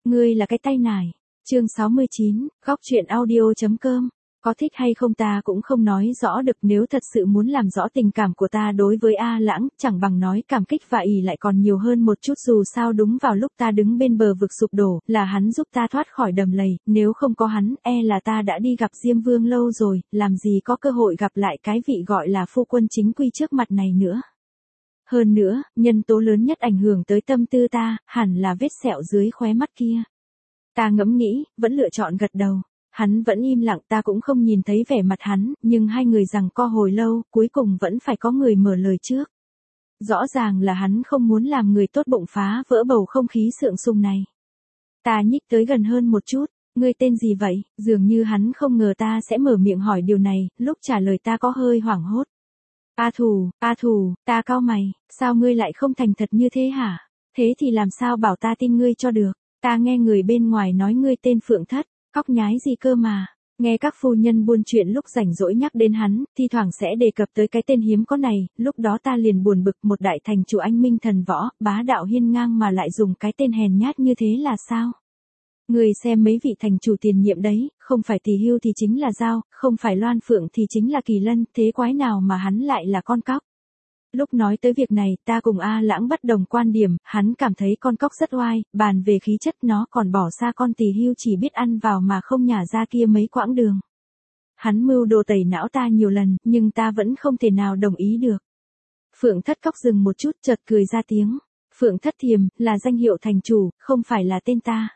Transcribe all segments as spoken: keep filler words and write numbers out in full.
Ngươi là cái tay nải. Chương sáu mươi chín, góc truyện audio.com. Có thích hay không ta cũng không nói rõ được, nếu thật sự muốn làm rõ tình cảm của ta đối với A Lãng, chẳng bằng nói cảm kích và ỷ lại còn nhiều hơn một chút, dù sao đúng vào lúc ta đứng bên bờ vực sụp đổ, là hắn giúp ta thoát khỏi đầm lầy, nếu không có hắn, e là ta đã đi gặp Diêm Vương lâu rồi, làm gì có cơ hội gặp lại cái vị gọi là phu quân chính quy trước mặt này nữa. Hơn nữa, nhân tố lớn nhất ảnh hưởng tới tâm tư ta, hẳn là vết sẹo dưới khóe mắt kia. Ta ngẫm nghĩ, vẫn lựa chọn gật đầu. Hắn vẫn im lặng, ta cũng không nhìn thấy vẻ mặt hắn, nhưng hai người giằng co hồi lâu, cuối cùng vẫn phải có người mở lời trước. Rõ ràng là hắn không muốn làm người tốt bụng phá vỡ bầu không khí sượng sùng này. Ta nhích tới gần hơn một chút, ngươi tên gì vậy? Dường như hắn không ngờ ta sẽ mở miệng hỏi điều này, lúc trả lời ta có hơi hoảng hốt. A Thù, A Thù, ta cau mày, sao ngươi lại không thành thật như thế hả? Thế thì làm sao bảo ta tin ngươi cho được? Ta nghe người bên ngoài nói ngươi tên Phượng Thất. Cóc nhái gì cơ mà, nghe các phu nhân buôn chuyện lúc rảnh rỗi nhắc đến hắn, thi thoảng sẽ đề cập tới cái tên hiếm có này, lúc đó ta liền buồn bực, một đại thành chủ anh minh thần võ, bá đạo hiên ngang mà lại dùng cái tên hèn nhát như thế là sao? Người xem mấy vị thành chủ tiền nhiệm đấy, không phải Tỳ Hưu thì chính là Giao, không phải Loan Phượng thì chính là Kỳ Lân, thế quái nào mà hắn lại là con cóc? Lúc nói tới việc này, ta cùng A Lãng bất đồng quan điểm, hắn cảm thấy con cóc rất oai, bàn về khí chất nó còn bỏ xa con Tỳ Hưu chỉ biết ăn vào mà không nhả ra kia mấy quãng đường. Hắn mưu đồ tẩy não ta nhiều lần, nhưng ta vẫn không thể nào đồng ý được. Phượng Thất cóc dừng một chút, chợt cười ra tiếng. Phượng Thất Thiềm, là danh hiệu thành chủ, không phải là tên ta.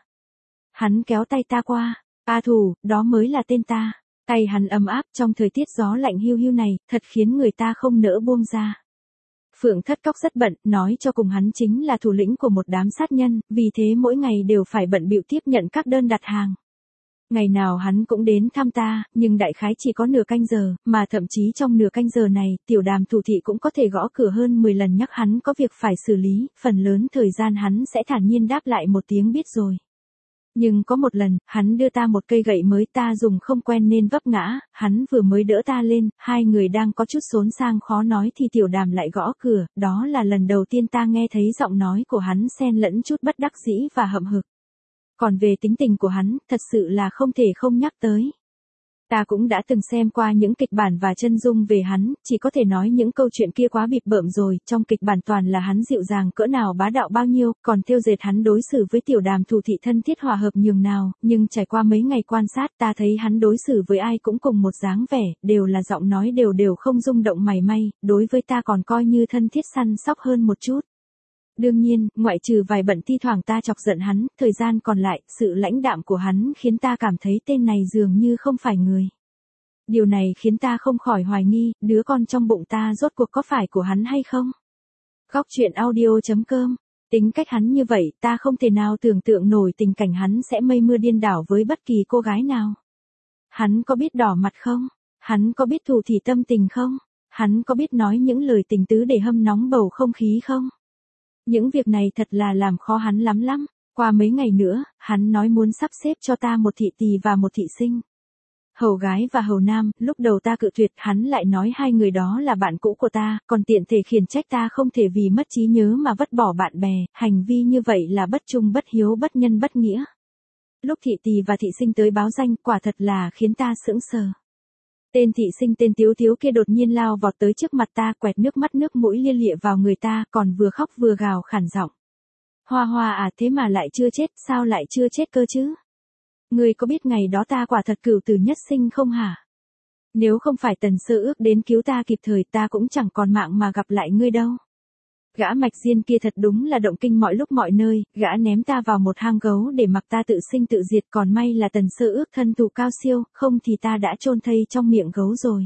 Hắn kéo tay ta qua. A Thù, đó mới là tên ta. Tay hắn ấm áp trong thời tiết gió lạnh hiu hiu này, thật khiến người ta không nỡ buông ra. Phượng Thất cóc rất bận, nói cho cùng hắn chính là thủ lĩnh của một đám sát nhân, vì thế mỗi ngày đều phải bận bịu tiếp nhận các đơn đặt hàng. Ngày nào hắn cũng đến thăm ta, nhưng đại khái chỉ có nửa canh giờ, mà thậm chí trong nửa canh giờ này, tiểu Đàm thủ thị cũng có thể gõ cửa hơn mười lần nhắc hắn có việc phải xử lý, phần lớn thời gian hắn sẽ thản nhiên đáp lại một tiếng biết rồi. Nhưng có một lần, hắn đưa ta một cây gậy mới ta dùng không quen nên vấp ngã, hắn vừa mới đỡ ta lên, hai người đang có chút xốn sang khó nói thì tiểu Đàm lại gõ cửa, đó là lần đầu tiên ta nghe thấy giọng nói của hắn xen lẫn chút bất đắc dĩ và hậm hực. Còn về tính tình của hắn, thật sự là không thể không nhắc tới. Ta cũng đã từng xem qua những kịch bản và chân dung về hắn, chỉ có thể nói những câu chuyện kia quá bịp bợm rồi, trong kịch bản toàn là hắn dịu dàng cỡ nào bá đạo bao nhiêu, còn thêu dệt hắn đối xử với tiểu Đàm thủ thị thân thiết hòa hợp nhường nào, nhưng trải qua mấy ngày quan sát ta thấy hắn đối xử với ai cũng cùng một dáng vẻ, đều là giọng nói đều đều không rung động mảy may, đối với ta còn coi như thân thiết săn sóc hơn một chút. Đương nhiên, ngoại trừ vài bận thi thoảng ta chọc giận hắn, thời gian còn lại, sự lãnh đạm của hắn khiến ta cảm thấy tên này dường như không phải người. Điều này khiến ta không khỏi hoài nghi, đứa con trong bụng ta rốt cuộc có phải của hắn hay không? Góc truyện audio.com. Tính cách hắn như vậy, ta không thể nào tưởng tượng nổi tình cảnh hắn sẽ mây mưa điên đảo với bất kỳ cô gái nào. Hắn có biết đỏ mặt không? Hắn có biết thủ thỉ tâm tình không? Hắn có biết nói những lời tình tứ để hâm nóng bầu không khí không? Những việc này thật là làm khó hắn lắm lắm. Qua mấy ngày nữa, hắn nói muốn sắp xếp cho ta một thị tỳ và một thị sinh. Hầu gái và hầu nam, lúc đầu ta cự tuyệt, hắn lại nói hai người đó là bạn cũ của ta, còn tiện thể khiển trách ta không thể vì mất trí nhớ mà vứt bỏ bạn bè, hành vi như vậy là bất trung bất hiếu bất nhân bất nghĩa. Lúc thị tỳ và thị sinh tới báo danh, quả thật là khiến ta sững sờ. Tên thị sinh tên Tiếu Tiếu kia đột nhiên lao vọt tới trước mặt ta, quẹt nước mắt nước mũi lia lịa vào người ta, còn vừa khóc vừa gào khản giọng. Hoa Hoa à, thế mà lại chưa chết, sao lại chưa chết cơ chứ? Ngươi có biết ngày đó ta quả thật cửu tử nhất sinh không hả? Nếu không phải Tần Sơ Ước đến cứu ta kịp thời ta cũng chẳng còn mạng mà gặp lại ngươi đâu. Gã Mạch Diên kia thật đúng là động kinh mọi lúc mọi nơi, gã ném ta vào một hang gấu để mặc ta tự sinh tự diệt, còn may là Tần Sơ Ước thân thủ cao siêu, không thì ta đã chôn thây trong miệng gấu rồi.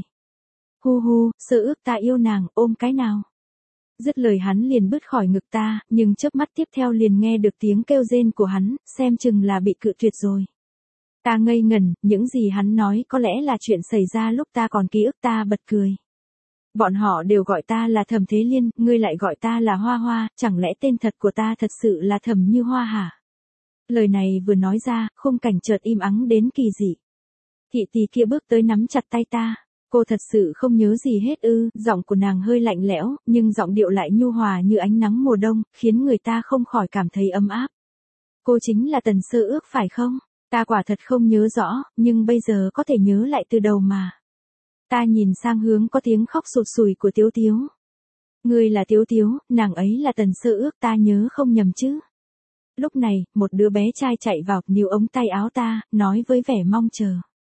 Hu hu, Sơ Ước ta yêu nàng, ôm cái nào. Dứt lời hắn liền bứt khỏi ngực ta, nhưng chớp mắt tiếp theo liền nghe được tiếng kêu rên của hắn, xem chừng là bị cự tuyệt rồi. Ta ngây ngẩn, những gì hắn nói có lẽ là chuyện xảy ra lúc ta còn ký ức, ta bật cười. Bọn họ đều gọi ta là Thẩm Thế Liên, ngươi lại gọi ta là Hoa Hoa, chẳng lẽ tên thật của ta thật sự là Thẩm Như Hoa hả? Lời này vừa nói ra, khung cảnh chợt im ắng đến kỳ dị. Thị tỳ kia bước tới nắm chặt tay ta. Cô thật sự không nhớ gì hết ư? Giọng của nàng hơi lạnh lẽo, nhưng giọng điệu lại nhu hòa như ánh nắng mùa đông, khiến người ta không khỏi cảm thấy ấm áp. Cô chính là Tần Sơ Ước phải không? Ta quả thật không nhớ rõ, nhưng bây giờ có thể nhớ lại từ đầu mà. Ta nhìn sang hướng có tiếng khóc sụt sùi của Tiếu Tiếu. Ngươi là Tiếu Tiếu, nàng ấy là Tần Sơ Ước, ta nhớ không nhầm chứ. Lúc này, một đứa bé trai chạy vào, níu ống tay áo ta, nói với vẻ mong chờ.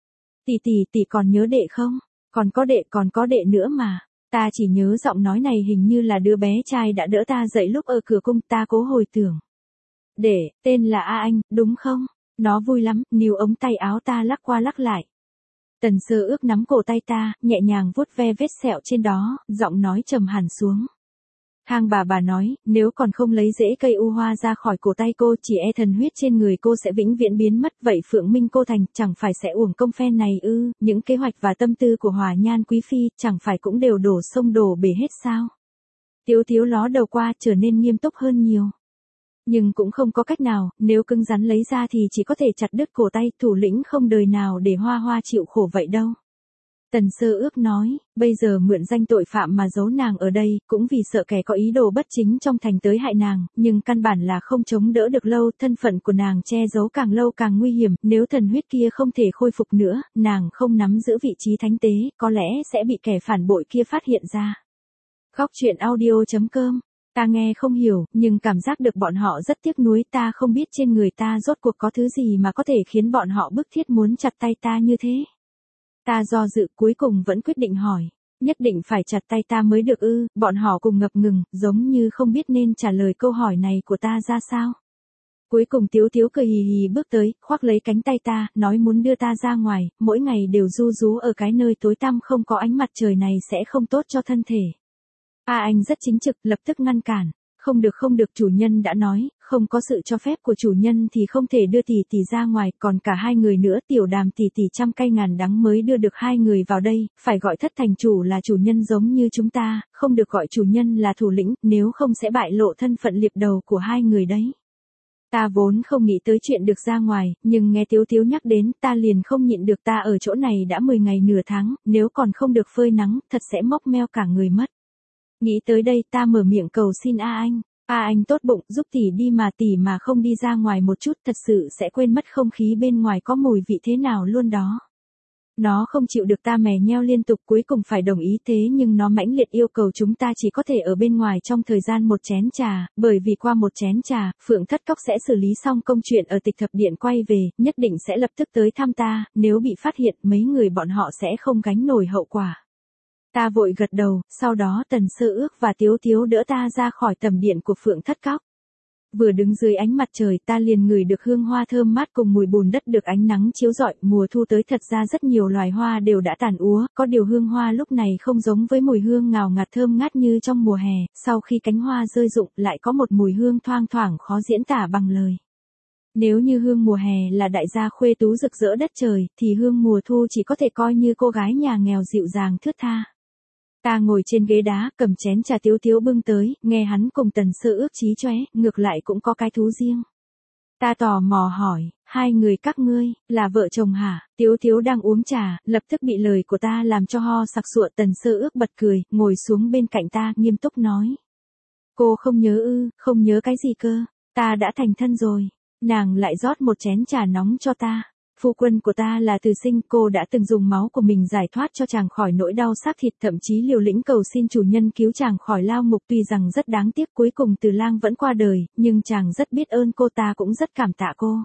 Tỷ tỷ, tỷ còn nhớ đệ không? Còn có đệ, còn có đệ nữa mà. Ta chỉ nhớ giọng nói này hình như là đứa bé trai đã đỡ ta dậy lúc ở cửa cung, ta cố hồi tưởng. Đệ, tên là A Anh, đúng không? Nó vui lắm, níu ống tay áo ta lắc qua lắc lại. Tần Sơ Ước nắm cổ tay ta, nhẹ nhàng vuốt ve vết sẹo trên đó, giọng nói trầm hẳn xuống. Thang bà bà nói, nếu còn không lấy rễ cây u hoa ra khỏi cổ tay cô, chỉ e thần huyết trên người cô sẽ vĩnh viễn biến mất. Vậy Phượng Minh cô thành, chẳng phải sẽ uổng công phen này ư? Những kế hoạch và tâm tư của Hòa Nhan quý phi, chẳng phải cũng đều đổ sông đổ bể hết sao? Tiếu Tiếu ló đầu qua, trở nên nghiêm túc hơn nhiều. Nhưng cũng không có cách nào, nếu cứng rắn lấy ra thì chỉ có thể chặt đứt cổ tay, thủ lĩnh không đời nào để Hoa Hoa chịu khổ vậy đâu. Tần Sơ Ước nói, bây giờ mượn danh tội phạm mà giấu nàng ở đây, cũng vì sợ kẻ có ý đồ bất chính trong thành tới hại nàng, nhưng căn bản là không chống đỡ được lâu, thân phận của nàng che giấu càng lâu càng nguy hiểm, nếu thần huyết kia không thể khôi phục nữa, nàng không nắm giữ vị trí thánh tế, có lẽ sẽ bị kẻ phản bội kia phát hiện ra. Góc truyện audio chấm com. Ta nghe không hiểu, nhưng cảm giác được bọn họ rất tiếc nuối, ta không biết trên người ta rốt cuộc có thứ gì mà có thể khiến bọn họ bức thiết muốn chặt tay ta như thế. Ta do dự, cuối cùng vẫn quyết định hỏi, nhất định phải chặt tay ta mới được ư? Bọn họ cùng ngập ngừng, giống như không biết nên trả lời câu hỏi này của ta ra sao. Cuối cùng Tiếu Tiếu cười hì hì bước tới, khoác lấy cánh tay ta, nói muốn đưa ta ra ngoài, mỗi ngày đều ru rú ở cái nơi tối tăm không có ánh mặt trời này sẽ không tốt cho thân thể. A Anh rất chính trực, lập tức ngăn cản. Không được không được, chủ nhân đã nói, không có sự cho phép của chủ nhân thì không thể đưa tỷ tỷ ra ngoài, còn cả hai người nữa, Tiểu Đàm tỷ tỷ trăm cay ngàn đắng mới đưa được hai người vào đây, phải gọi thất thành chủ là chủ nhân giống như chúng ta, không được gọi chủ nhân là thủ lĩnh, nếu không sẽ bại lộ thân phận liệp đầu của hai người đấy. Ta vốn không nghĩ tới chuyện được ra ngoài, nhưng nghe Tiếu Tiếu nhắc đến, ta liền không nhịn được, ta ở chỗ này đã mười ngày nửa tháng, nếu còn không được phơi nắng, thật sẽ mốc meo cả người mất. Nghĩ tới đây ta mở miệng cầu xin A Anh. A Anh tốt bụng, giúp tỷ đi mà, tỷ mà không đi ra ngoài một chút thật sự sẽ quên mất không khí bên ngoài có mùi vị thế nào luôn đó. Nó không chịu được ta mè nheo liên tục, cuối cùng phải đồng ý, thế nhưng nó mãnh liệt yêu cầu chúng ta chỉ có thể ở bên ngoài trong thời gian một chén trà, bởi vì qua một chén trà, Phượng Thất Cóc sẽ xử lý xong công chuyện ở Tịch Thập Điện quay về, nhất định sẽ lập tức tới thăm ta, nếu bị phát hiện mấy người bọn họ sẽ không gánh nổi hậu quả. Ta vội gật đầu, sau đó Tần Sơ Ước và Tiếu Tiếu đỡ ta ra khỏi tầm điện của Phượng Thất Cóc. Vừa đứng dưới ánh mặt trời ta liền ngửi được hương hoa thơm mát cùng mùi bùn đất được ánh nắng chiếu rọi. Mùa thu tới, thật ra rất nhiều loài hoa đều đã tàn úa, có điều hương hoa lúc này không giống với mùi hương ngào ngạt thơm ngát như trong mùa hè, sau khi cánh hoa rơi rụng lại có một mùi hương thoang thoảng khó diễn tả bằng lời. Nếu như hương mùa hè là đại gia khuê tú rực rỡ đất trời, thì hương mùa thu chỉ có thể coi như cô gái nhà nghèo dịu dàng thướt tha. Ta ngồi trên ghế đá, cầm chén trà Tiếu Tiếu bưng tới, nghe hắn cùng Tần Sơ Ước chí chóe, ngược lại cũng có cái thú riêng. Ta tò mò hỏi, hai người các ngươi, là vợ chồng hả? Tiếu Tiếu đang uống trà, lập tức bị lời của ta làm cho ho sặc sụa. Tần Sơ Ước bật cười, ngồi xuống bên cạnh ta, nghiêm túc nói. Cô không nhớ ư? Không nhớ cái gì cơ? Ta đã thành thân rồi. Nàng lại rót một chén trà nóng cho ta. Phu quân của ta là Từ Sinh, cô đã từng dùng máu của mình giải thoát cho chàng khỏi nỗi đau xác thịt, thậm chí liều lĩnh cầu xin chủ nhân cứu chàng khỏi lao ngục, tuy rằng rất đáng tiếc cuối cùng Từ Lang vẫn qua đời, nhưng chàng rất biết ơn cô, ta cũng rất cảm tạ cô.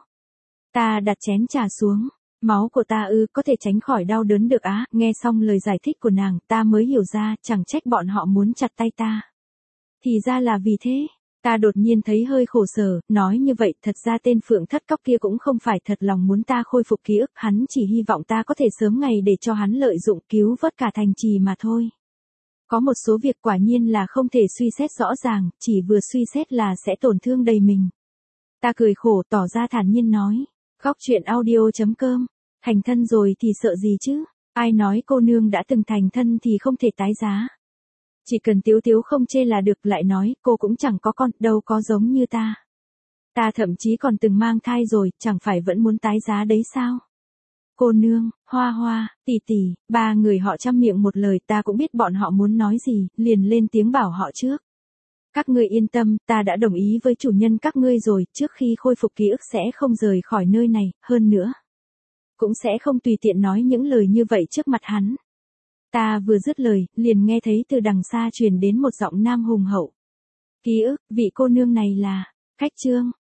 Ta đặt chén trà xuống, máu của ta ư, có thể tránh khỏi đau đớn được á? Nghe xong lời giải thích của nàng, ta mới hiểu ra, chẳng trách bọn họ muốn chặt tay ta. Thì ra là vì thế. Ta đột nhiên thấy hơi khổ sở, nói như vậy, thật ra tên Phượng Thất Cóc kia cũng không phải thật lòng muốn ta khôi phục ký ức, hắn chỉ hy vọng ta có thể sớm ngày để cho hắn lợi dụng cứu vớt cả thành trì mà thôi. Có một số việc quả nhiên là không thể suy xét rõ ràng, chỉ vừa suy xét là sẽ tổn thương đầy mình. Ta cười khổ, tỏ ra thản nhiên nói, góc truyện audio chấm com, thành thân rồi thì sợ gì chứ, ai nói cô nương đã từng thành thân thì không thể tái giá. Chỉ cần Tiếu Tiếu không chê là được, lại nói, cô cũng chẳng có con, đâu có giống như ta. Ta thậm chí còn từng mang thai rồi, chẳng phải vẫn muốn tái giá đấy sao? Cô nương, Hoa Hoa, tỷ tỷ, ba người họ trăm miệng một lời, ta cũng biết bọn họ muốn nói gì, liền lên tiếng bảo họ trước. Các ngươi yên tâm, ta đã đồng ý với chủ nhân các ngươi rồi, trước khi khôi phục ký ức sẽ không rời khỏi nơi này, hơn nữa. Cũng sẽ không tùy tiện nói những lời như vậy trước mặt hắn. Ta vừa dứt lời, liền nghe thấy từ đằng xa truyền đến một giọng nam hùng hậu. Ký ức, vị cô nương này là, Khách Trương.